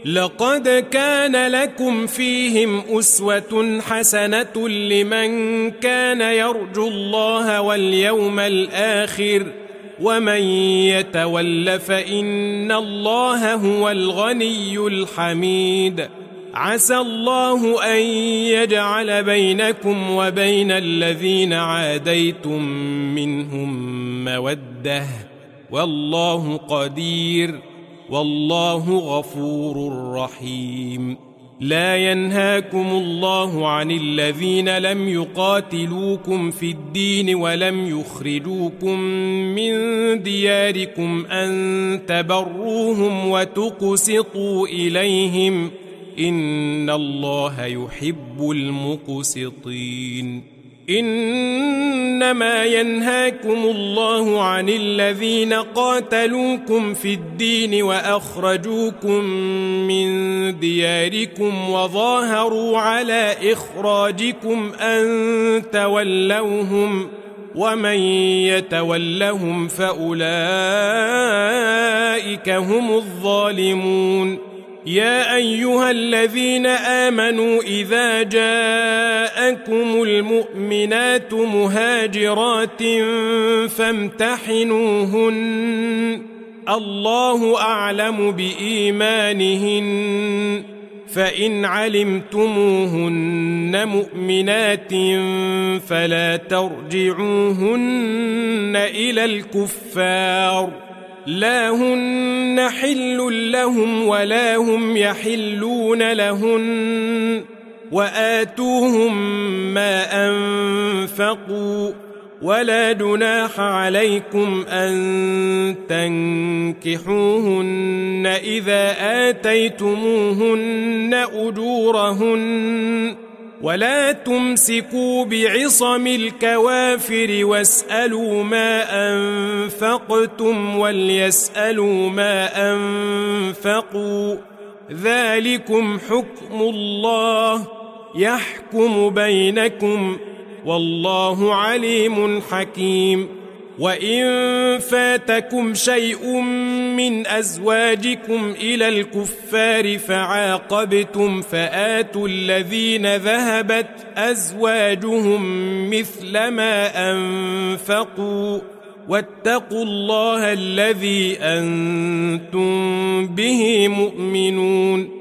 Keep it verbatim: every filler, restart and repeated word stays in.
لقد كان لكم فيهم أسوة حسنة لمن كان يرجو الله واليوم الآخر ومن يتول فإن الله هو الغني الحميد. عسى الله أن يجعل بينكم وبين الذين عاديتم منهم مودة والله قدير والله غفور رحيم. لا ينهاكم الله عن الذين لم يقاتلوكم في الدين ولم يخرجوكم من دياركم أن تبروهم وتقسطوا إليهم إن الله يحب المقسطين. إنما ينهاكم الله عن الذين قاتلوكم في الدين وأخرجوكم من دياركم وظاهروا على إخراجكم أن تولوهم ومن يتولهم فأولئك هم الظالمون. يا أيها الذين آمنوا إذا جاءكم المؤمنات مهاجرات فامتحنوهن الله أعلم بإيمانهن فإن علمتموهن مؤمنات فلا ترجعوهن إلى الكفار لا هن حل لهم ولا هم يحلون لهن وآتوهم ما أنفقوا ولا جناح عليكم أن تنكحوهن إذا آتيتموهن أجورهن ولا تمسكوا بعصم الكوافر واسألوا ما أنفقتم وليسألوا ما أنفقوا ذلكم حكم الله يحكم بينكم والله عليم حكيم. وإن فاتكم شيء من أزواجكم إلى الكفار فعاقبتم فآتوا الذين ذهبت أزواجهم مثل ما أنفقوا واتقوا الله الذي أنتم به مؤمنون.